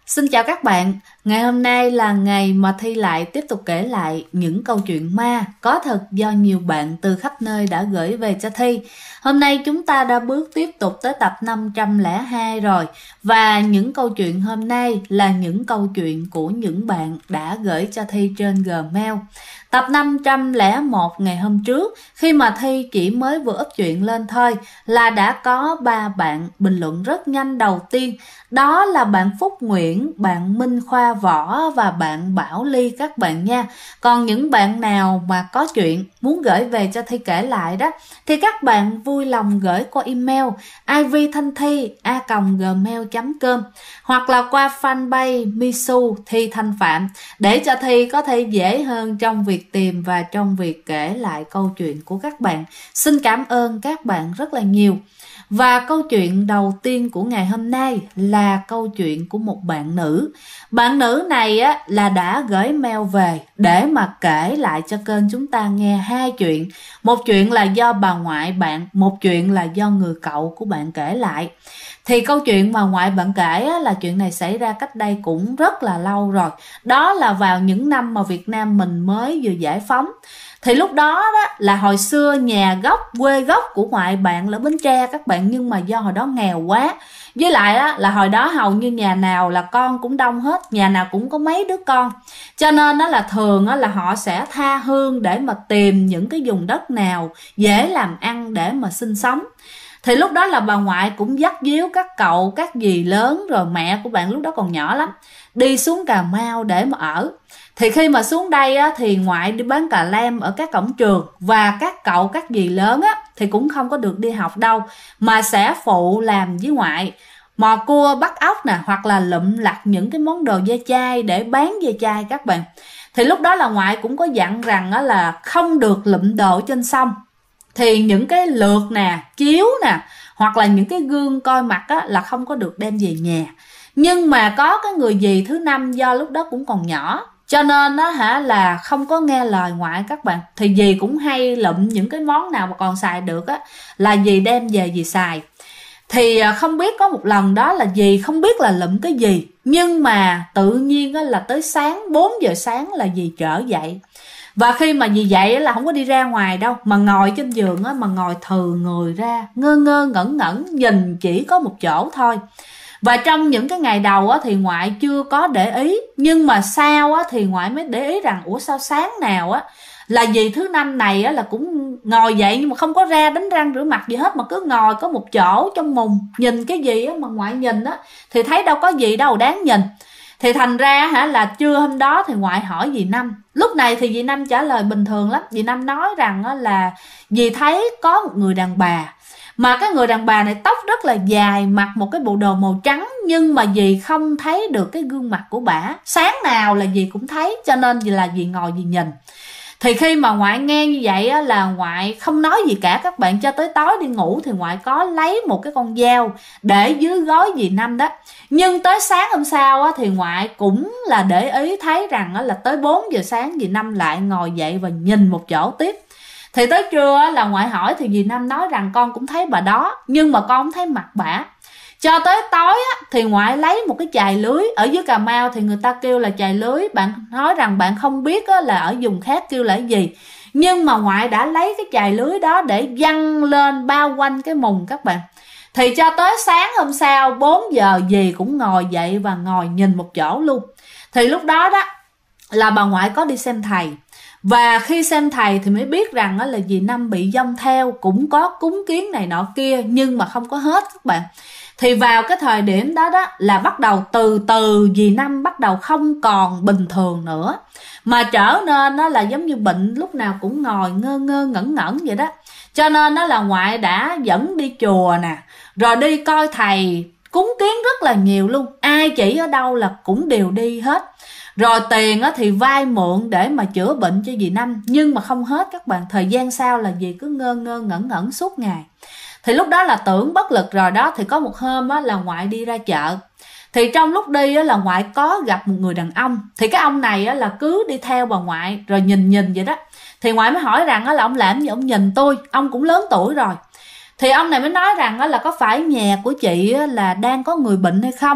Xin chào các bạn, ngày hôm nay là ngày mà Thi lại tiếp tục kể lại những câu chuyện ma có thật do nhiều bạn từ khắp nơi đã gửi về cho Thi. Hôm nay chúng ta đã bước tiếp tục tới tập 502 rồi, và những câu chuyện hôm nay là những câu chuyện của những bạn đã gửi cho Thi trên Gmail. Tập 501 ngày hôm trước, khi mà Thi chỉ mới vừa up chuyện lên thôi là đã có 3 bạn bình luận rất nhanh. Đầu tiên đó là bạn Phúc Nguyễn, bạn Minh Khoa Võ và bạn Bảo Ly các bạn nha. Còn những bạn nào mà có chuyện muốn gửi về cho Thi kể lại đó thì các bạn vui lòng gửi qua email ivthanthi@gmail.com hoặc là qua fanpage Misu Thi Thanh Phạm để cho Thi có thể dễ hơn trong việc tìm và trong việc kể lại câu chuyện của các bạn. Xin cảm ơn các bạn rất là nhiều. Và câu chuyện đầu tiên của ngày hôm nay là câu chuyện của một bạn nữ. Bạn nữ này á, là đã gửi mail về để mà kể lại cho kênh chúng ta nghe hai chuyện. Một chuyện là do bà ngoại bạn, một chuyện là do người cậu của bạn kể lại. Thì câu chuyện mà ngoại bạn kể á, là chuyện này xảy ra cách đây cũng rất là lâu rồi. Đó là vào những năm mà Việt Nam mình mới vừa giải phóng. Thì lúc đó là hồi xưa nhà gốc, quê gốc của ngoại bạn là Bến Tre các bạn, nhưng mà do hồi đó nghèo quá. Với lại là hồi đó hầu như nhà nào là con cũng đông hết, nhà nào cũng có mấy đứa con. Cho nên là thường là họ sẽ tha hương để mà tìm những cái vùng đất nào dễ làm ăn để mà sinh sống. Thì lúc đó là bà ngoại cũng dắt díu các cậu, các dì lớn, rồi mẹ của bạn lúc đó còn nhỏ lắm, đi xuống Cà Mau để mà ở. Thì khi mà xuống đây á, thì ngoại đi bán cà lem ở các cổng trường, và các cậu, các dì lớn á, thì cũng không có được đi học đâu, mà sẽ phụ làm với ngoại, mò cua bắt ốc nè, hoặc là lụm lặt những cái món đồ ve chai để bán ve chai các bạn. Thì lúc đó là ngoại cũng có dặn rằng á, là không được lụm đồ trên sông. Thì những cái lược nè, chiếu nè, hoặc là những cái gương coi mặt á, là không có được đem về nhà. Nhưng mà có cái người dì thứ năm, do lúc đó cũng còn nhỏ, cho nên đó là không có nghe lời ngoại các bạn. Thì dì cũng hay lụm những cái món nào mà còn xài được á, là dì đem về dì xài. Thì không biết có một lần đó là dì không biết là lụm cái gì, nhưng mà tự nhiên là tới sáng 4 giờ sáng là dì trở dậy. Và khi mà dì dậy là không có đi ra ngoài đâu, mà ngồi trên giường á, mà ngồi thừ người ra, ngơ ngơ ngẩn ngẩn nhìn chỉ có một chỗ thôi. Và trong những cái ngày đầu á, thì ngoại chưa có để ý, nhưng mà sau á, thì ngoại mới để ý rằng ủa sao sáng nào á là dì thứ năm này á, là cũng ngồi dậy nhưng mà không có ra đánh răng rửa mặt gì hết, mà cứ ngồi có một chỗ trong mùng nhìn cái gì á, mà ngoại nhìn á thì thấy đâu có gì đâu đáng nhìn. Thì thành ra là trưa hôm đó thì ngoại hỏi dì Năm. Lúc này thì dì Năm trả lời bình thường lắm. Dì Năm nói rằng là dì thấy có một người đàn bà, mà cái người đàn bà này tóc rất là dài, mặc một cái bộ đồ màu trắng, nhưng mà dì không thấy được cái gương mặt của bả. Sáng nào là dì cũng thấy, cho nên là dì ngồi dì nhìn. Thì khi mà ngoại nghe như vậy á, là ngoại không nói gì cả các bạn, cho tới tối đi ngủ thì ngoại có lấy một cái con dao để dưới gối dì Năm đó. Nhưng tới sáng hôm sau á, thì ngoại cũng là để ý thấy rằng á, là tới 4 giờ sáng dì Năm lại ngồi dậy và nhìn một chỗ tiếp. Thì tới trưa á, là ngoại hỏi thì dì Năm nói rằng con cũng thấy bà đó, nhưng mà con không thấy mặt bả. Cho tới tối á, thì ngoại lấy một cái chài lưới. Ở dưới Cà Mau thì người ta kêu là chài lưới. Bạn nói rằng bạn không biết á, là ở vùng khác kêu là cái gì. Nhưng mà ngoại đã lấy cái chài lưới đó để văng lên bao quanh cái mùng các bạn. Thì cho tới sáng hôm sau 4 giờ dì cũng ngồi dậy và ngồi nhìn một chỗ luôn. Thì lúc đó đó là bà ngoại có đi xem thầy. Và khi xem thầy thì mới biết rằng là dì Năm bị dông theo, cũng có cúng kiến này nọ kia, nhưng mà không có hết các bạn. Thì vào cái thời điểm đó là bắt đầu từ từ dì Năm bắt đầu không còn bình thường nữa, mà trở nên là giống như bệnh, lúc nào cũng ngồi ngơ ngơ ngẩn ngẩn vậy đó. Cho nên là ngoại đã dẫn đi chùa nè, rồi đi coi thầy cúng kiến rất là nhiều luôn, ai chỉ ở đâu là cũng đều đi hết. Rồi tiền thì vay mượn để mà chữa bệnh cho dì Năm, nhưng mà không hết các bạn. Thời gian sau là dì cứ ngơ ngơ ngẩn ngẩn suốt ngày. Thì lúc đó là tưởng bất lực rồi đó. Thì có một hôm là ngoại đi ra chợ. Thì trong lúc đi là ngoại có gặp một người đàn ông. Thì cái ông này là cứ đi theo bà ngoại, rồi nhìn vậy đó. Thì ngoại mới hỏi rằng là ông làm gì ông nhìn tôi, ông cũng lớn tuổi rồi. Thì ông này mới nói rằng là có phải nhà của chị là đang có người bệnh hay không.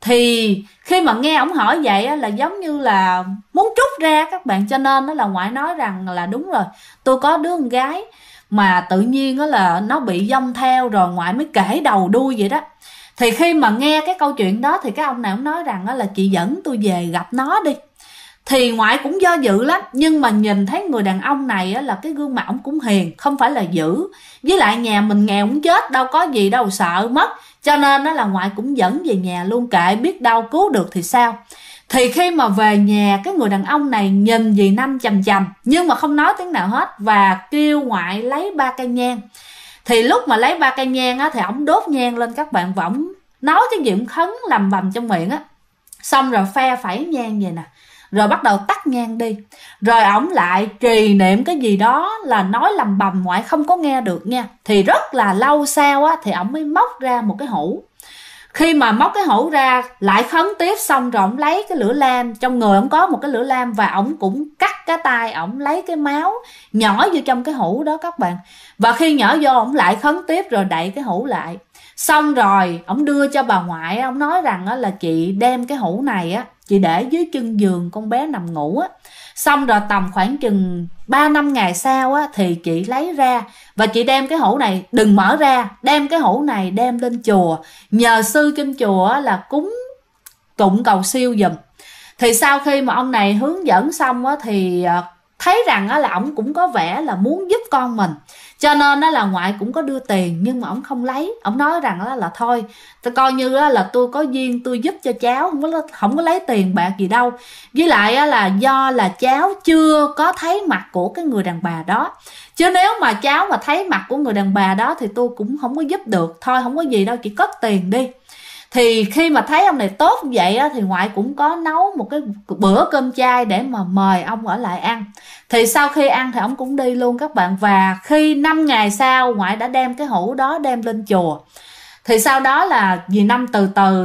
Thì khi mà nghe ổng hỏi vậy á, là giống như là muốn trút ra các bạn, cho nên đó là ngoại nói rằng là đúng rồi, tôi có đứa con gái mà tự nhiên đó là nó bị dông theo, rồi ngoại mới kể đầu đuôi vậy đó. Thì khi mà nghe cái câu chuyện đó thì cái ông này ông nói rằng đó là chị dẫn tôi về gặp nó đi. Thì ngoại cũng do dự lắm, nhưng mà nhìn thấy người đàn ông này á, là cái gương mặt ổng cũng hiền, không phải là dữ, với lại nhà mình nghèo cũng chết, đâu có gì đâu sợ mất, cho nên đó là ngoại cũng dẫn về nhà luôn, kệ biết đâu cứu được thì sao. Thì khi mà về nhà, cái người đàn ông này nhìn dì Năm chằm chằm nhưng mà không nói tiếng nào hết, và kêu ngoại lấy 3 cây nhang. Thì lúc mà lấy 3 cây nhang á, thì ổng đốt nhang lên các bạn, và ổng nói cái gì cũng khấn lầm bầm trong miệng á, xong rồi phe phẩy nhang vậy nè, rồi bắt đầu tắt nhang đi, rồi ổng lại trì niệm cái gì đó là nói lầm bầm, ngoại không có nghe được nha. Thì rất là lâu sau á, thì ổng mới móc ra một cái hũ. Khi mà móc cái hũ ra lại khấn tiếp, xong rồi ổng lấy cái lửa lam, trong người ổng có một cái lửa lam, và ổng cũng cắt cái tay ổng, lấy cái máu nhỏ vô trong cái hũ đó các bạn. Và khi nhỏ vô ổng lại khấn tiếp, rồi đậy cái hũ lại. Xong rồi ổng đưa cho bà ngoại, ổng nói rằng là chị đem cái hũ này á, chị để dưới chân giường con bé nằm ngủ á, xong rồi tầm khoảng chừng 3-5 ngày sau á, thì chị lấy ra, và chị đem cái hũ này, đừng mở ra, đem cái hũ này đem lên chùa, nhờ sư trên chùa á, là cúng tụng cầu siêu giùm. Thì sau khi mà ông này hướng dẫn xong á, thì thấy rằng á, là ổng cũng có vẻ là muốn giúp con mình, cho nên đó là ngoại cũng có đưa tiền, nhưng mà ổng không lấy. Ổng nói rằng đó là thôi, tôi coi như là tôi có duyên tôi giúp cho cháu, không có lấy tiền bạc gì đâu. Với lại là do là cháu chưa có thấy mặt của cái người đàn bà đó, chứ nếu mà cháu mà thấy mặt của người đàn bà đó thì tôi cũng không có giúp được. Thôi không có gì đâu, chỉ cất tiền đi. Thì khi mà thấy ông này tốt như vậy á, thì ngoại cũng có nấu một cái bữa cơm chay để mà mời ông ở lại ăn. Thì sau khi ăn thì ông cũng đi luôn các bạn. Và khi 5 ngày sau, ngoại đã đem cái hũ đó đem lên chùa. Thì sau đó là dì Năm từ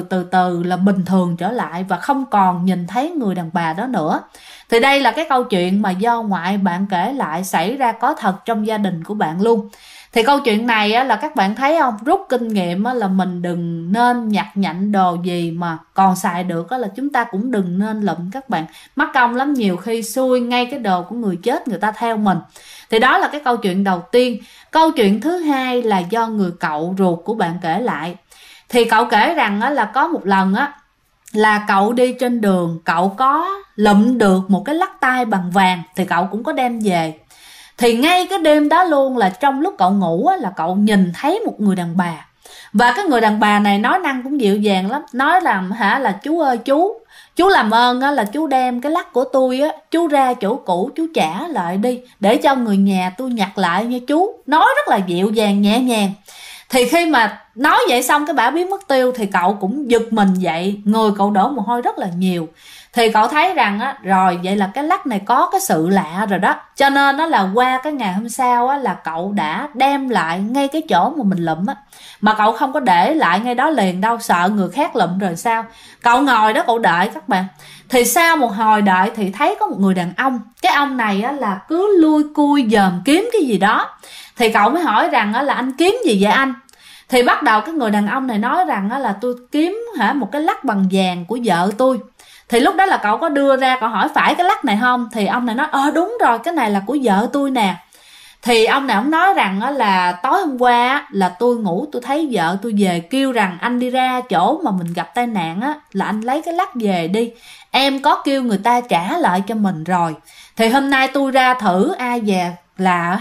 từ là bình thường trở lại, và không còn nhìn thấy người đàn bà đó nữa. Thì đây là cái câu chuyện mà do ngoại bạn kể lại, xảy ra có thật trong gia đình của bạn luôn. Thì câu chuyện này á, là các bạn thấy không, rút kinh nghiệm á, là mình đừng nên nhặt nhạnh đồ gì mà còn xài được á, là chúng ta cũng đừng nên lụm các bạn. Mắc công lắm, nhiều khi xui ngay cái đồ của người chết người ta theo mình. Thì đó là cái câu chuyện đầu tiên. Câu chuyện thứ hai là do người cậu ruột của bạn kể lại. Thì cậu kể rằng á, là có một lần á, là cậu đi trên đường, cậu có lụm được một cái lắc tay bằng vàng, thì cậu cũng có đem về. Thì ngay cái đêm đó luôn, là trong lúc cậu ngủ á, là cậu nhìn thấy một người đàn bà. Và cái người đàn bà này nói năng cũng dịu dàng lắm, nói rằng là chú ơi chú làm ơn á, là chú đem cái lắc của tôi á, chú ra chỗ cũ chú trả lại đi, để cho người nhà tôi nhặt lại nha chú. Nói rất là dịu dàng nhẹ nhàng. Thì khi mà nói vậy xong cái bả biến mất tiêu, thì cậu cũng giật mình dậy, người cậu đổ mồ hôi rất là nhiều. Thì cậu thấy rằng á, rồi vậy là cái lắc này có cái sự lạ rồi đó. Cho nên đó là qua cái ngày hôm sau á, là cậu đã đem lại ngay cái chỗ mà mình lụm á. Mà cậu không có để lại ngay đó liền đâu, sợ người khác lụm rồi sao. Cậu ngồi đó cậu đợi các bạn. Thì sau một hồi đợi thì thấy có một người đàn ông. Cái ông này á, là cứ lui cui dòm kiếm cái gì đó. Thì cậu mới hỏi rằng á, là anh kiếm gì vậy anh? Thì bắt đầu cái người đàn ông này nói rằng á, là tôi kiếm một cái lắc bằng vàng của vợ tôi. Thì lúc đó là cậu có đưa ra, cậu hỏi phải cái lắc này không? Thì ông này nói đúng rồi, cái này là của vợ tôi nè. Thì ông này ông nói rằng là tối hôm qua là tôi ngủ tôi thấy vợ tôi về kêu rằng anh đi ra chỗ mà mình gặp tai nạn á, là anh lấy cái lắc về đi. Em có kêu người ta trả lại cho mình rồi. Thì hôm nay tôi ra thử ai về là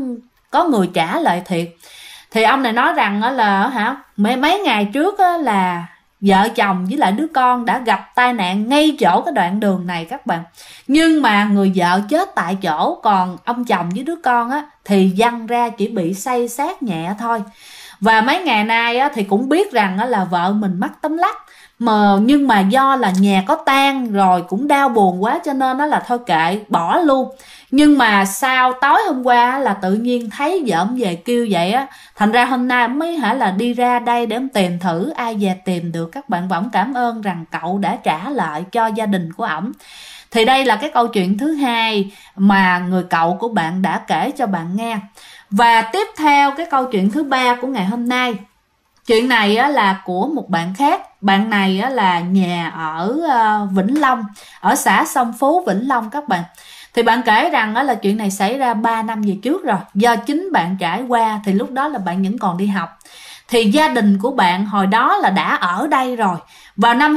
có người trả lại thiệt. Thì ông này nói rằng là mấy ngày trước là vợ chồng với lại đứa con đã gặp tai nạn ngay chỗ cái đoạn đường này các bạn. Nhưng mà người vợ chết tại chỗ, còn ông chồng với đứa con á thì văng ra chỉ bị xây xát nhẹ thôi. Và mấy ngày nay á thì cũng biết rằng á là vợ mình mắc tấm lắc, nhưng mà do là nhà có tang rồi cũng đau buồn quá, cho nên nó là thôi kệ bỏ luôn. Nhưng mà sau tối hôm qua là tự nhiên thấy vợ ông về kêu vậy á, thành ra hôm nay mới là đi ra đây để ông tìm thử ai về tìm được các bạn. Và ông cảm ơn rằng cậu đã trả lại cho gia đình của ổng. Thì đây là cái câu chuyện thứ hai mà người cậu của bạn đã kể cho bạn nghe. Và tiếp theo cái câu chuyện thứ ba của ngày hôm nay chuyện này á, là của một bạn khác. Bạn này á, là nhà ở Vĩnh Long, ở xã Sông Phú, Vĩnh Long các bạn. Thì bạn kể rằng á, là chuyện này xảy ra 3 năm về trước rồi. Do chính bạn trải qua thì lúc đó là bạn vẫn còn đi học. Thì gia đình của bạn hồi đó là đã ở đây rồi. Vào năm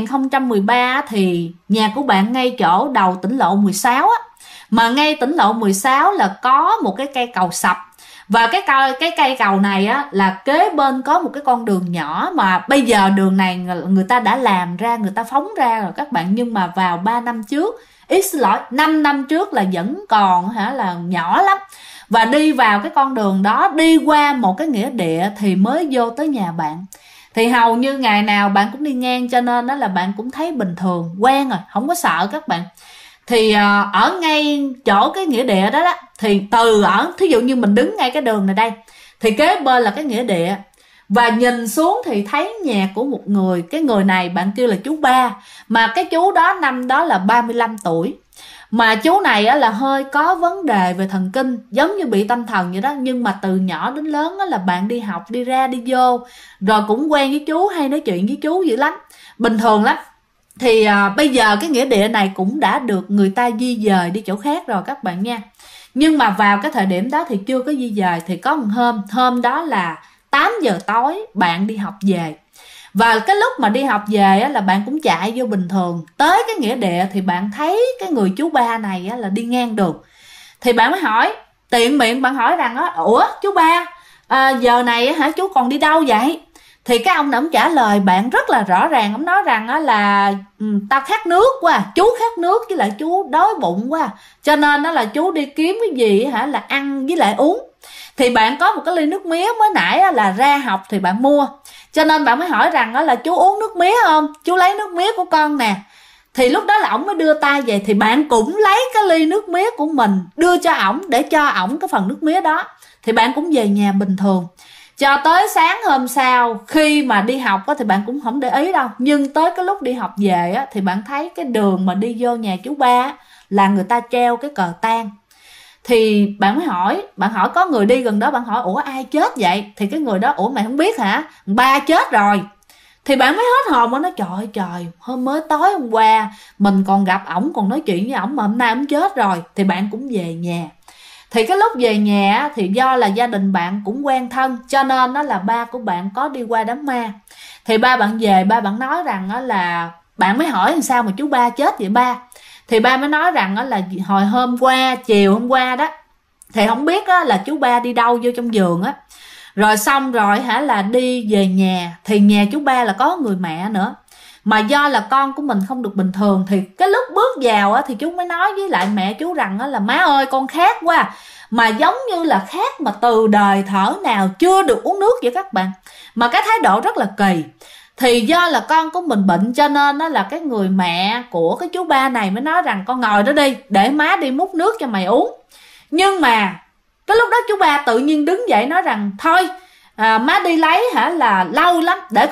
2013 thì nhà của bạn ngay chỗ đầu tỉnh lộ 16 á. Mà ngay tỉnh lộ 16 là có một cái cây cầu sập. Và cái cây cầu này á là kế bên có một cái con đường nhỏ, mà bây giờ đường này người ta đã làm ra, người ta phóng ra rồi các bạn. Nhưng mà vào 3 năm trước, xin lỗi, 5 năm trước là vẫn còn là nhỏ lắm. Và đi vào cái con đường đó, đi qua một cái nghĩa địa thì mới vô tới nhà bạn. Thì hầu như ngày nào bạn cũng đi ngang, cho nên đó là bạn cũng thấy bình thường, quen rồi, không có sợ các bạn. Thì ở ngay chỗ cái nghĩa địa đó thì thí dụ như mình đứng ngay cái đường này đây, thì kế bên là cái nghĩa địa, và nhìn xuống thì thấy nhà của một người. Cái người này bạn kêu là chú Ba, mà cái chú đó năm đó là 35 tuổi. Mà chú này á, là hơi có vấn đề về thần kinh, giống như bị tâm thần vậy đó. Nhưng mà từ nhỏ đến lớn á, là bạn đi học, đi ra đi vô, rồi cũng quen với chú, hay nói chuyện với chú dữ lắm, bình thường lắm. Thì bây giờ cái nghĩa địa này cũng đã được người ta di dời đi chỗ khác rồi các bạn nha. Nhưng mà vào cái thời điểm đó thì chưa có di dời. Thì có một hôm đó là 8 giờ tối bạn đi học về. Và cái lúc mà đi học về á, là bạn cũng chạy vô bình thường. Tới cái nghĩa địa thì bạn thấy cái người chú Ba này á, là đi ngang đường. Thì bạn mới hỏi, tiện miệng bạn hỏi rằng á, ủa chú Ba, giờ này hả chú còn đi đâu vậy? Thì cái ông này ông trả lời bạn rất là rõ ràng. Ông nói rằng á, là tao khát nước quá, chú khát nước, với lại chú đói bụng quá, cho nên đó là chú đi kiếm cái gì là ăn với lại uống. Thì bạn có một cái ly nước mía mới nãy là ra học thì bạn mua, cho nên bạn mới hỏi rằng đó là chú uống nước mía không, chú lấy nước mía của con nè. Thì lúc đó là ổng mới đưa tay về, thì bạn cũng lấy cái ly nước mía của mình đưa cho ổng, để cho ổng cái phần nước mía đó. Thì bạn cũng về nhà bình thường. Cho tới sáng hôm sau, khi mà đi học á, thì bạn cũng không để ý đâu. Nhưng tới cái lúc đi học về á, thì bạn thấy cái đường mà đi vô nhà chú Ba á, là người ta treo cái cờ tang. Thì bạn mới hỏi, có người đi gần đó, bạn hỏi ủa ai chết vậy? Thì cái người đó, ủa mày không biết hả, Ba chết rồi. Thì bạn mới hết hồn, nó nói trời, hôm mới tối hôm qua mình còn gặp ổng, còn nói chuyện với ổng, mà hôm nay ổng chết rồi. Thì bạn cũng về nhà. Thì cái lúc về nhà thì do là gia đình bạn cũng quen thân, cho nên đó là ba của bạn có đi qua đám ma. Thì ba bạn về, ba bạn nói rằng đó là, bạn mới hỏi làm sao mà chú Ba chết vậy ba? Thì ba mới nói rằng đó là hồi hôm qua, chiều hôm qua đó, thì không biết đó là chú Ba đi đâu vô trong giường á. Rồi xong rồi là đi về nhà. Thì nhà chú Ba là có người mẹ nữa. Mà do là con của mình không được bình thường, thì cái lúc bước vào á, thì chú mới nói với lại mẹ chú rằng á, là má ơi con khát quá. Mà giống như là khát mà từ đời thở nào chưa được uống nước vậy các bạn. Mà cái thái độ rất là kỳ. Thì do là con của mình bệnh, cho nên đó là cái người mẹ của cái chú Ba này mới nói rằng con ngồi đó đi, để má đi múc nước cho mày uống. Nhưng mà cái lúc đó chú Ba tự nhiên đứng dậy nói rằng thôi má đi lấy là lâu lắm, để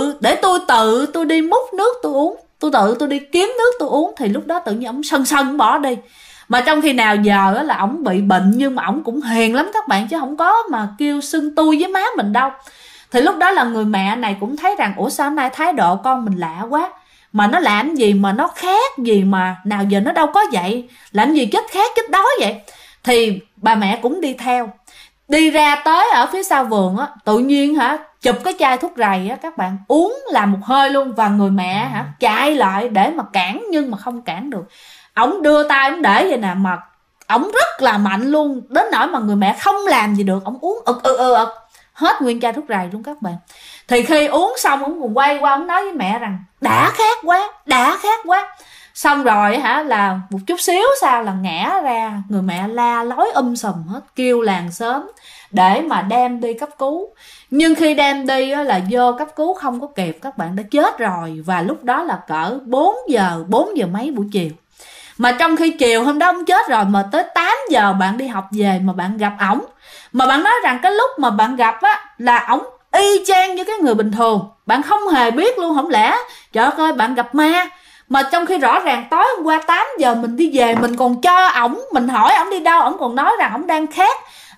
tôi đi múc nước tôi uống, tôi đi kiếm nước tôi uống. Thì lúc đó tự nhiên ổng sân bỏ đi. Mà trong khi nào giờ là ổng bị bệnh, nhưng mà ổng cũng hiền lắm các bạn, chứ không có mà kêu xưng tôi với má mình đâu. Thì lúc đó là người mẹ này cũng thấy rằng ủa sao hôm nay thái độ con mình lạ quá, mà nó làm gì mà nó khác gì mà nào giờ nó đâu có vậy, làm gì chết khát chết đói vậy. Thì bà mẹ cũng đi theo, đi ra tới ở phía sau vườn á, tự nhiên chụp cái chai thuốc rầy á các bạn, uống làm một hơi luôn. Và người mẹ chạy lại để mà cản, nhưng mà không cản được. Ổng đưa tay ổng để vậy nè, mà ổng rất là mạnh luôn, đến nỗi mà người mẹ không làm gì được. Ổng uống ực hết nguyên chai thuốc rầy luôn các bạn. Thì khi uống xong, ổng còn quay qua ổng nói với mẹ rằng đã khát quá. Xong rồi là một chút xíu sau là ngã ra, người mẹ la lối sùm hết, kêu làng xóm để mà đem đi cấp cứu. Nhưng khi đem đi là vô cấp cứu không có kịp, các bạn đã chết rồi. Và lúc đó là cỡ 4 giờ mấy buổi chiều. Mà trong khi chiều hôm đó ông chết rồi, mà tới 8 giờ bạn đi học về mà bạn gặp ổng. Mà bạn nói rằng cái lúc mà bạn gặp á, là ổng y chang như cái người bình thường. Bạn không hề biết luôn, không lẽ trời ơi bạn gặp ma. Mà trong khi rõ ràng tối hôm qua 8 giờ mình đi về, mình còn cho ổng, mình hỏi ổng đi đâu, ổng còn nói rằng ổng đang khát,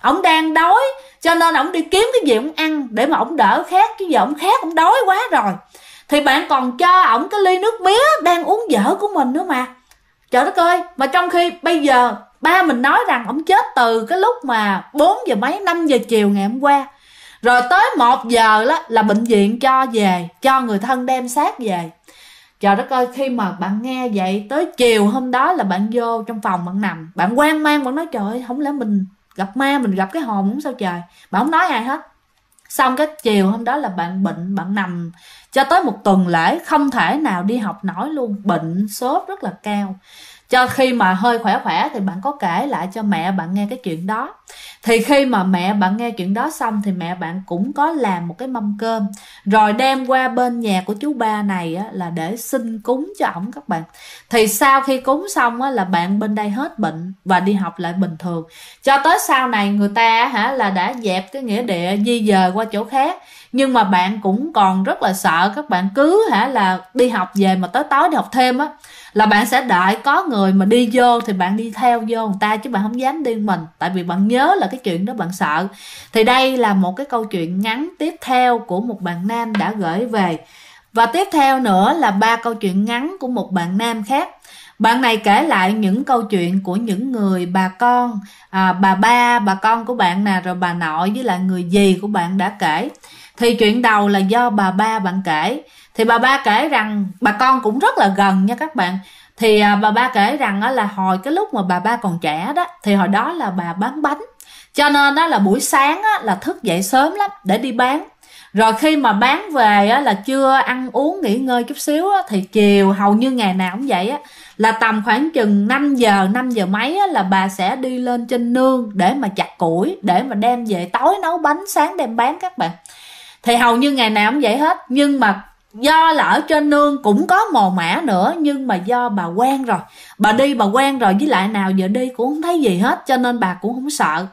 ổng đang đói, cho nên ổng đi kiếm cái gì ổng ăn để mà ổng đỡ khát, chứ giờ ổng khát, ổng đói quá rồi. Thì bạn còn cho ổng cái ly nước mía đang uống dở của mình nữa mà. Trời đất ơi, mà trong khi bây giờ ba mình nói rằng ổng chết từ cái lúc mà 4 giờ mấy, 5 giờ chiều ngày hôm qua. Rồi tới 1 giờ đó là bệnh viện cho về, cho người thân đem xác về. Trời đất ơi, khi mà bạn nghe vậy, tới chiều hôm đó là bạn vô trong phòng bạn nằm, bạn hoang mang, bạn nói trời ơi, không lẽ mình gặp ma, mình gặp cái hồn không sao trời. Bạn không nói ai hết. Xong cái chiều hôm đó là bạn bệnh, bạn nằm cho tới 1 tuần lễ, không thể nào đi học nổi luôn, bệnh sốt rất là cao. Cho khi mà hơi khỏe khỏe thì bạn có kể lại cho mẹ bạn nghe cái chuyện đó. Thì khi mà mẹ bạn nghe chuyện đó xong thì mẹ bạn cũng có làm một cái mâm cơm, rồi đem qua bên nhà của chú ba này á, là để xin cúng cho ổng các bạn. Thì sau khi cúng xong á, là bạn bên đây hết bệnh và đi học lại bình thường. Cho tới sau này người ta là đã dẹp cái nghĩa địa, di dời qua chỗ khác. Nhưng mà bạn cũng còn rất là sợ, các bạn cứ là đi học về mà tới tối đi học thêm á, là bạn sẽ đợi có người mà đi vô thì bạn đi theo vô người ta, chứ bạn không dám đi mình, tại vì bạn nhớ là cái chuyện đó bạn sợ. Thì đây là một cái câu chuyện ngắn tiếp theo của một bạn nam đã gửi về. Và tiếp theo nữa là 3 câu chuyện ngắn của một bạn nam khác. Bạn này kể lại những câu chuyện của những người bà con, bà ba, bà con của bạn nè, rồi bà nội với lại người dì của bạn đã kể. Thì chuyện đầu là do bà ba bạn kể. Thì bà ba kể rằng, bà con cũng rất là gần nha các bạn. Thì bà ba kể rằng đó là hồi cái lúc mà bà ba còn trẻ đó, thì hồi đó là bà bán bánh. Cho nên đó là buổi sáng đó, là thức dậy sớm lắm để đi bán. Rồi khi mà bán về á, là chưa ăn uống nghỉ ngơi chút xíu á, thì chiều hầu như ngày nào cũng vậy á, là tầm khoảng chừng 5 giờ mấy á, là bà sẽ đi lên trên nương để mà chặt củi, để mà đem về tối nấu bánh, sáng đem bán các bạn. Thì hầu như ngày nào cũng vậy hết. Nhưng mà do là ở trên nương cũng có mồ mả nữa, nhưng mà do bà quen rồi, bà đi bà quen rồi, với lại nào giờ đi cũng không thấy gì hết, cho nên bà cũng không sợ.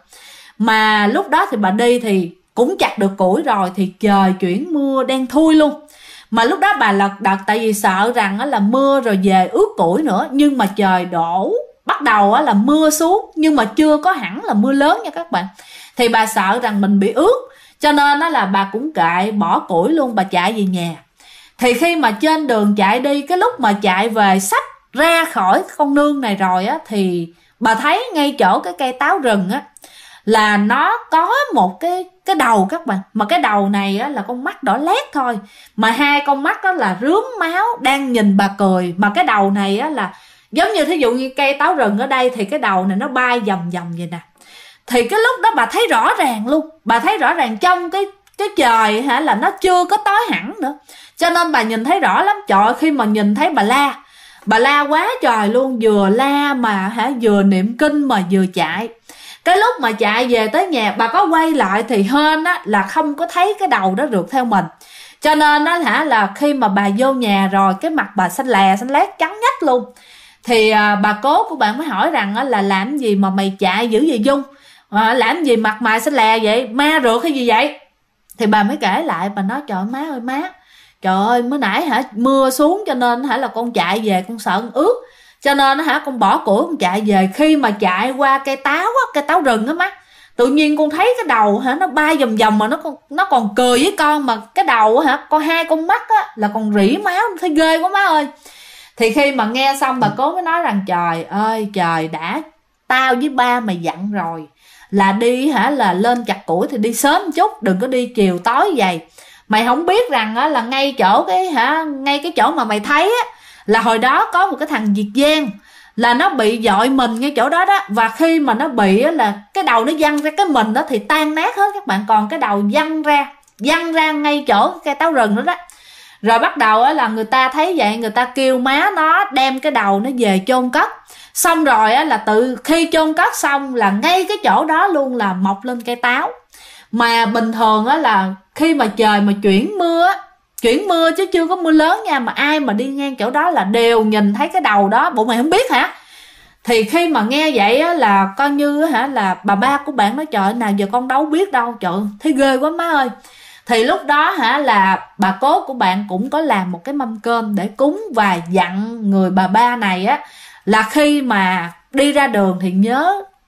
Mà lúc đó thì bà đi thì cũng chặt được củi rồi, thì trời chuyển mưa đen thui luôn. Mà lúc đó bà lật đật, tại vì sợ rằng là mưa rồi về ướt củi nữa. Nhưng mà trời đổ, bắt đầu là mưa xuống, nhưng mà chưa có hẳn là mưa lớn nha các bạn. Thì bà sợ rằng mình bị ướt, cho nên là bà cũng kệ bỏ củi luôn, bà chạy về nhà. Thì khi mà trên đường chạy đi, cái lúc mà chạy về sắp ra khỏi con nương này rồi á, thì bà thấy ngay chỗ cái cây táo rừng á, là nó có một cái đầu các bạn. Mà cái đầu này á, là con mắt đỏ lét thôi, mà 2 con mắt đó là rướm máu đang nhìn bà cười. Mà cái đầu này á, là giống như thí dụ như cây táo rừng ở đây, thì cái đầu này nó bay vòng vòng vậy nè. Thì cái lúc đó bà thấy rõ ràng luôn, bà thấy rõ ràng trong cái trời là nó chưa có tối hẳn nữa, cho nên bà nhìn thấy rõ lắm. Trời ơi, khi mà nhìn thấy bà la quá trời luôn, vừa la mà vừa niệm kinh mà vừa chạy. Cái lúc mà chạy về tới nhà, bà có quay lại thì hên á là không có thấy cái đầu đó rượt theo mình. Cho nên đó là khi mà bà vô nhà rồi, cái mặt bà xanh lét trắng nhách luôn. Thì bà cố của bạn mới hỏi rằng là làm gì mà mày chạy dữ vậy Dung, làm gì mặt mày xanh lè vậy, ma rượt hay gì vậy? Thì bà mới kể lại, bà nói trời má ơi má, trời ơi mới nãy mưa xuống, cho nên là con chạy về con sợ con ướt, cho nên con bỏ củi con chạy về. Khi mà chạy qua cây táo á, cây táo rừng á má, tự nhiên con thấy cái đầu nó bay vòng vòng, mà nó còn cười với con, mà cái đầu con 2 con mắt á là còn rỉ máu, thấy ghê quá má ơi. Thì khi mà nghe xong, bà cố mới nói rằng trời ơi trời, đã tao với ba mày dặn rồi là đi là lên chặt củi thì đi sớm một chút, đừng có đi chiều tối vậy. Mày không biết rằng là ngay chỗ ngay cái chỗ mà mày thấy á, là hồi đó có một cái thằng Việt Giang là nó bị dội mình ngay chỗ đó đó. Và khi mà nó bị á, là cái đầu nó văng ra, cái mình đó thì tan nát hết các bạn, còn cái đầu văng ra ngay chỗ cây táo rừng đó đó. Rồi bắt đầu á, là người ta thấy vậy, người ta kêu má nó đem cái đầu nó về chôn cất. Xong rồi á, là từ khi chôn cất xong là ngay cái chỗ đó luôn là mọc lên cây táo. Mà bình thường á, là khi mà trời mà chuyển mưa chứ chưa có mưa lớn nha, mà ai mà đi ngang chỗ đó là đều nhìn thấy cái đầu đó. Bộ mày không biết hả? Thì khi mà nghe vậy á, là coi như là bà ba của bạn nói trời nào giờ con đâu biết đâu, trời thấy ghê quá má ơi. Thì lúc đó là bà cố của bạn cũng có làm một cái mâm cơm để cúng, và dặn người bà ba này á là khi mà đi ra đường thì nhớ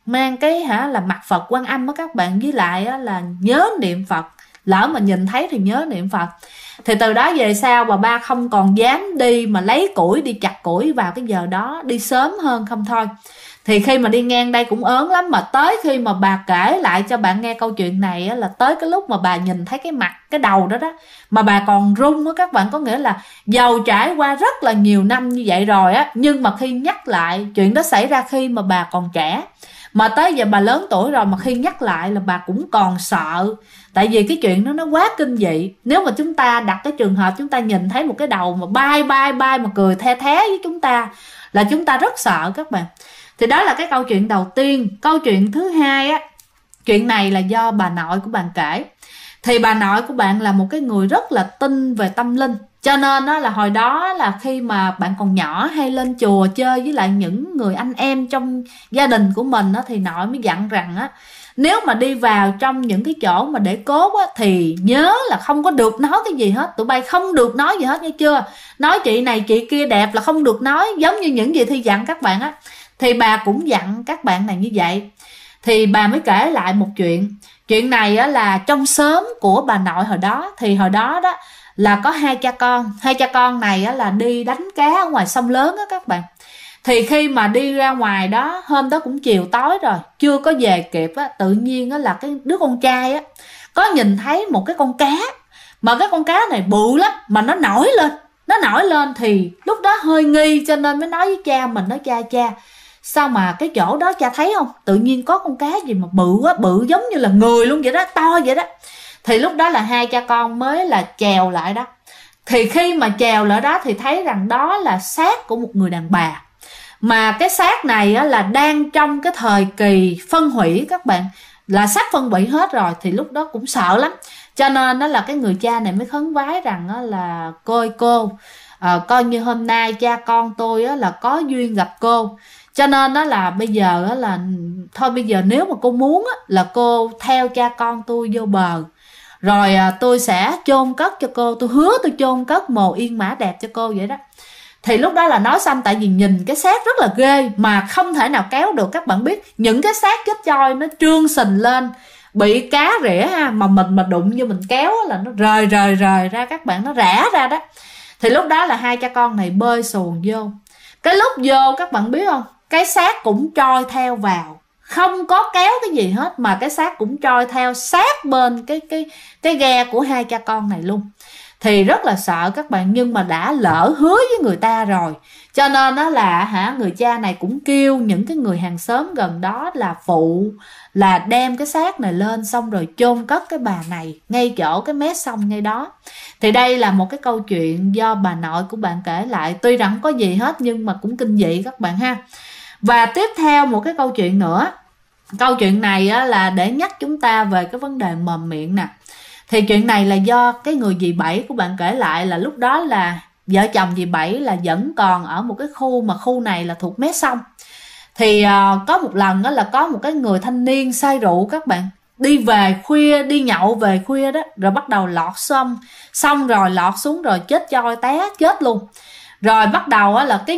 mang cái là mặt Phật Quan Âm á các bạn, với lại là nhớ niệm Phật, lỡ mà nhìn thấy thì nhớ niệm Phật. Thì từ đó về sau bà ba không còn dám đi mà lấy củi đi chặt củi vào cái giờ đó, đi sớm hơn không thôi. Thì khi mà đi ngang đây cũng ớn lắm, mà tới khi mà bà kể lại cho bạn nghe câu chuyện này á, là tới cái lúc mà bà nhìn thấy cái mặt, cái đầu đó đó, mà bà còn run á các bạn. Có nghĩa là dầu trải qua rất là nhiều năm như vậy rồi á, nhưng mà khi nhắc lại chuyện đó xảy ra khi mà bà còn trẻ, mà tới giờ bà lớn tuổi rồi mà khi nhắc lại là bà cũng còn sợ. Tại vì cái chuyện đó nó quá kinh dị. Nếu mà chúng ta đặt cái trường hợp chúng ta nhìn thấy một cái đầu mà bay mà cười the thé với chúng ta là chúng ta rất sợ các bạn. Thì đó là cái câu chuyện đầu tiên. Câu chuyện thứ hai á, chuyện này là do bà nội của bạn kể. Thì bà nội của bạn là một cái người rất là tin về tâm linh, cho nên đó là hồi đó là khi mà bạn còn nhỏ hay lên chùa chơi với lại những người anh em trong gia đình của mình á, thì nội mới dặn rằng á, nếu mà đi vào trong những cái chỗ mà để cốt á, thì nhớ là không có được nói cái gì hết. Tụi bay không được nói gì hết nghe chưa. Nói chị này chị kia đẹp là không được nói, giống như những gì Thi dặn các bạn á. Thì bà cũng dặn các bạn này như vậy. Thì bà mới kể lại một chuyện. Chuyện này á, là trong xóm của bà nội hồi đó. Thì hồi đó đó là có hai cha con. Hai cha con này á, là đi đánh cá ở ngoài sông lớn á các bạn. Thì khi mà đi ra ngoài đó, hôm đó cũng chiều tối rồi, chưa có về kịp á, tự nhiên á, là cái đứa con trai á có nhìn thấy một cái con cá. Mà cái con cá này bự lắm, mà nó nổi lên. Nó nổi lên thì lúc đó hơi nghi, cho nên mới nói với cha mình, nói cha sao mà cái chỗ đó cha thấy không, tự nhiên có con cá gì mà bự quá, bự giống như là người luôn vậy đó, to vậy đó. Thì lúc đó là hai cha con mới là chèo lại đó. Thì khi mà chèo lại đó thì thấy rằng đó là xác của một người đàn bà. Mà cái xác này á, là đang trong cái thời kỳ phân hủy các bạn, là sắp phân hủy hết rồi. Thì lúc đó cũng sợ lắm, cho nên đó là cái người cha này mới khấn vái rằng á, là cô coi như hôm nay cha con tôi á, là có duyên gặp cô, cho nên đó là bây giờ á, là thôi bây giờ nếu mà cô muốn á, là cô theo cha con tôi vô bờ, rồi tôi sẽ chôn cất cho cô, tôi hứa tôi chôn cất mồ yên mã đẹp cho cô vậy đó. Thì lúc đó là nói xong, tại vì nhìn cái xác rất là ghê mà không thể nào kéo được. Các bạn biết những cái xác chết trôi nó trương sình lên, bị cá rỉa ha, mà mình mà đụng như mình kéo là nó rời ra các bạn, nó rã ra đó. Thì lúc đó là hai cha con này bơi xuồng vô. Cái lúc vô các bạn biết không, cái xác cũng trôi theo vào, không có kéo cái gì hết, mà cái xác cũng trôi theo sát bên cái ghe của hai cha con này luôn. Thì rất là sợ các bạn, nhưng mà đã lỡ hứa với người ta rồi, cho nên đó là người cha này cũng kêu những cái người hàng xóm gần đó là phụ là đem cái xác này lên, xong rồi chôn cất cái bà này ngay chỗ cái mé sông ngay đó. Thì đây là một cái câu chuyện do bà nội của bạn kể lại, tuy rằng không có gì hết nhưng mà cũng kinh dị các bạn ha. Và tiếp theo một cái câu chuyện nữa. Câu chuyện này á, là để nhắc chúng ta về cái vấn đề mồm miệng nè. Thì chuyện này là do cái người dì Bảy của bạn kể lại, là lúc đó là vợ chồng dì Bảy là vẫn còn ở một cái khu, mà khu này là thuộc mé sông. Thì có một lần đó là có một cái người thanh niên say rượu các bạn, đi về khuya, đi nhậu về khuya đó, rồi bắt đầu lọt sông, xong rồi lọt xuống rồi chết trôi té chết luôn. Rồi bắt đầu á, là cái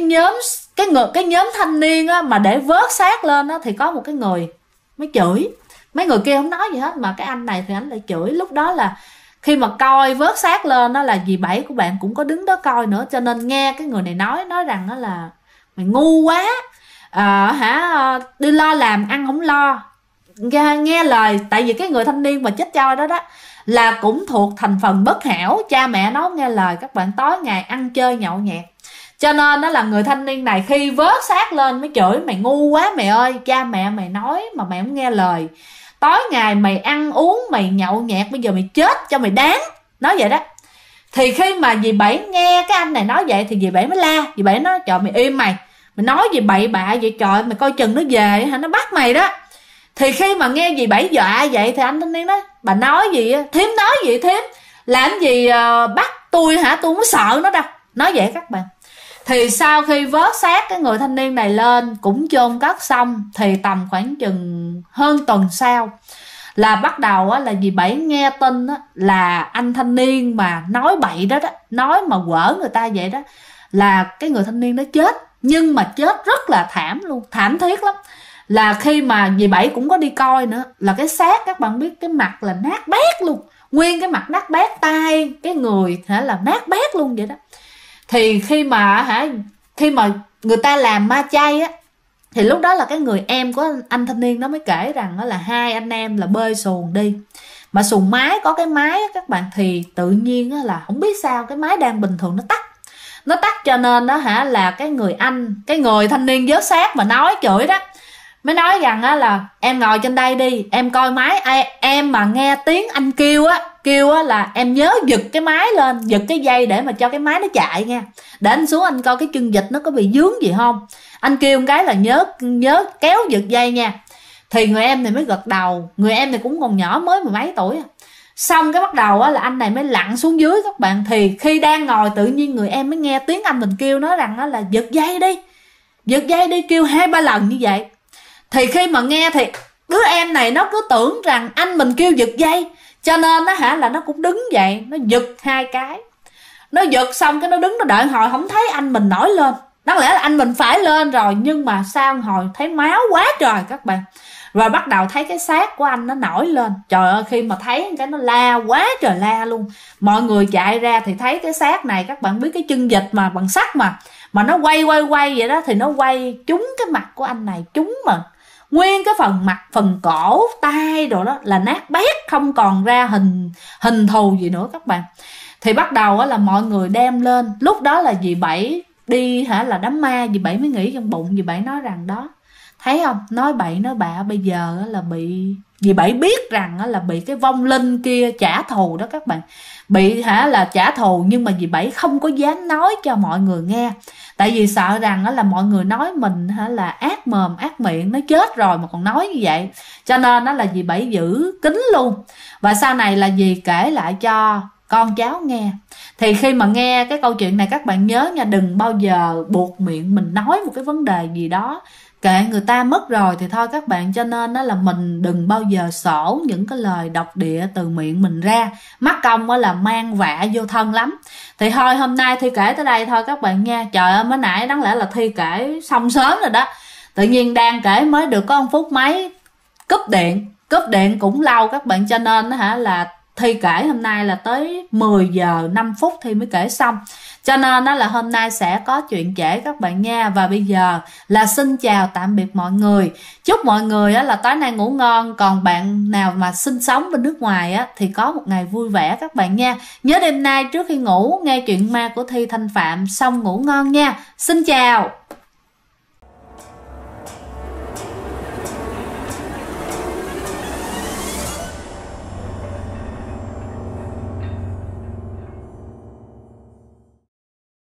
nhóm thanh niên á, mà để vớt xác lên á, thì có một cái người mới chửi. Mấy người kia không nói gì hết, mà cái anh này thì anh lại chửi. Lúc đó là khi mà coi vớt xác lên đó là dì Bảy của bạn cũng có đứng đó coi nữa, cho nên nghe cái người này nói rằng đó là mày ngu quá, đi lo làm ăn không lo, nghe lời. Tại vì cái người thanh niên mà chết trôi đó là cũng thuộc thành phần bất hảo, cha mẹ nó nghe lời các bạn, tối ngày ăn chơi nhậu nhẹt. Cho nên đó là người thanh niên này khi vớt xác lên mới chửi mày ngu quá mày ơi, cha mẹ mày nói mà mày không nghe lời, tối ngày mày ăn uống mày nhậu nhẹt, bây giờ mày chết cho mày đáng, nói vậy đó. Thì khi mà dì Bảy nghe cái anh này nói vậy thì dì Bảy mới la. Dì Bảy nói trời mày im mày nói gì bậy bạ vậy, trời mày coi chừng nó về hả, nó bắt mày đó. Thì khi mà nghe dì Bảy dọa vậy thì anh thanh niên nói bà nói gì á, thím nói gì thím, làm gì bắt tôi hả, tôi không sợ nó đâu, nói vậy các bạn. Thì sau khi vớt xác cái người thanh niên này lên cũng chôn cất xong, thì tầm khoảng chừng hơn tuần sau là bắt đầu á, là dì Bảy nghe tin á, là anh thanh niên mà nói bậy đó, nói mà quở người ta vậy đó, là cái người thanh niên đó chết. Nhưng mà chết rất là thảm luôn, thảm thiết lắm. là khi mà dì Bảy cũng có đi coi nữa, là cái xác các bạn biết cái mặt là nát bét luôn, nguyên cái mặt nát bét, tay cái người là nát bét luôn vậy đó. Thì khi mà người ta làm ma chay á, thì lúc đó là cái người em của anh thanh niên đó mới kể rằng là hai anh em là bơi xuồng đi, mà xuồng máy có cái máy á các bạn, thì tự nhiên là không biết sao cái máy đang bình thường nó tắt, cho nên đó là cái người thanh niên vớt xác mà nói chửi đó, mới nói rằng là em ngồi trên đây đi, em coi máy, em mà nghe tiếng anh kêu á là em nhớ giật cái máy lên, giật cái dây để mà cho cái máy nó chạy nha, để anh xuống anh coi cái chân vịt nó có bị dướng gì không, anh kêu một cái là nhớ kéo giật dây nha. Thì người em này mới gật đầu, người em này cũng còn nhỏ, mới mười mấy tuổi. Xong cái bắt đầu là anh này mới lặn xuống dưới các bạn. Thì khi đang ngồi tự nhiên người em mới nghe tiếng anh mình kêu nói rằng là giật dây đi, kêu 2-3 lần như vậy. Thì khi mà nghe thì đứa em này nó cứ tưởng rằng anh mình kêu giật dây, cho nên là nó cũng đứng dậy, nó giật 2 cái. Nó giật xong cái nó đứng nó đợi hồi, không thấy anh mình nổi lên. Đáng lẽ là anh mình phải lên rồi, nhưng mà sao hồi thấy máu quá trời các bạn. Rồi bắt đầu thấy cái xác của anh nó nổi lên. Trời ơi, khi mà thấy cái nó la quá trời la luôn. Mọi người chạy ra thì thấy cái xác này, các bạn biết cái chân vịt mà bằng sắt mà nó quay vậy đó, thì nó quay trúng cái mặt của anh này, trúng mà nguyên cái phần mặt, phần cổ, tay đồ đó là nát bét, không còn ra hình thù gì nữa các bạn. Thì bắt đầu là mọi người đem lên. Lúc đó là dì Bảy đi là đám ma, dì Bảy mới nghĩ trong bụng, dì Bảy nói rằng đó, thấy không, nói bậy nói bạ, bây giờ là bị dì Bảy biết rằng là bị cái vong linh kia trả thù đó các bạn, bị là trả thù, nhưng mà dì Bảy không có dám nói cho mọi người nghe, tại vì sợ rằng là mọi người nói mình là ác mồm ác miệng, nó chết rồi mà còn nói như vậy, cho nên là dì Bảy giữ kín luôn. Và sau này là dì kể lại cho con cháu nghe. Thì khi mà nghe cái câu chuyện này các bạn nhớ nha, đừng bao giờ buộc miệng mình nói một cái vấn đề gì đó, kệ người ta mất rồi thì thôi các bạn. Cho nên đó là mình đừng bao giờ sổ những cái lời độc địa từ miệng mình ra, mắc công là mang vạ vô thân lắm. Thì thôi hôm nay Thi kể tới đây thôi các bạn nha. Trời ơi, mới nãy đáng lẽ là Thi kể xong sớm rồi đó, tự nhiên đang kể mới được có 1 phút mấy cúp điện cũng lâu các bạn, cho nên là Thi kể hôm nay là tới 10 giờ 5 phút Thi mới kể xong, cho nên là hôm nay sẽ có chuyện trễ các bạn nha. Và bây giờ là xin chào tạm biệt mọi người, chúc mọi người là tối nay ngủ ngon. Còn bạn nào mà sinh sống bên nước ngoài thì có một ngày vui vẻ các bạn nha. Nhớ đêm nay trước khi ngủ nghe chuyện ma của Thi Thanh Phạm xong ngủ ngon nha. Xin chào.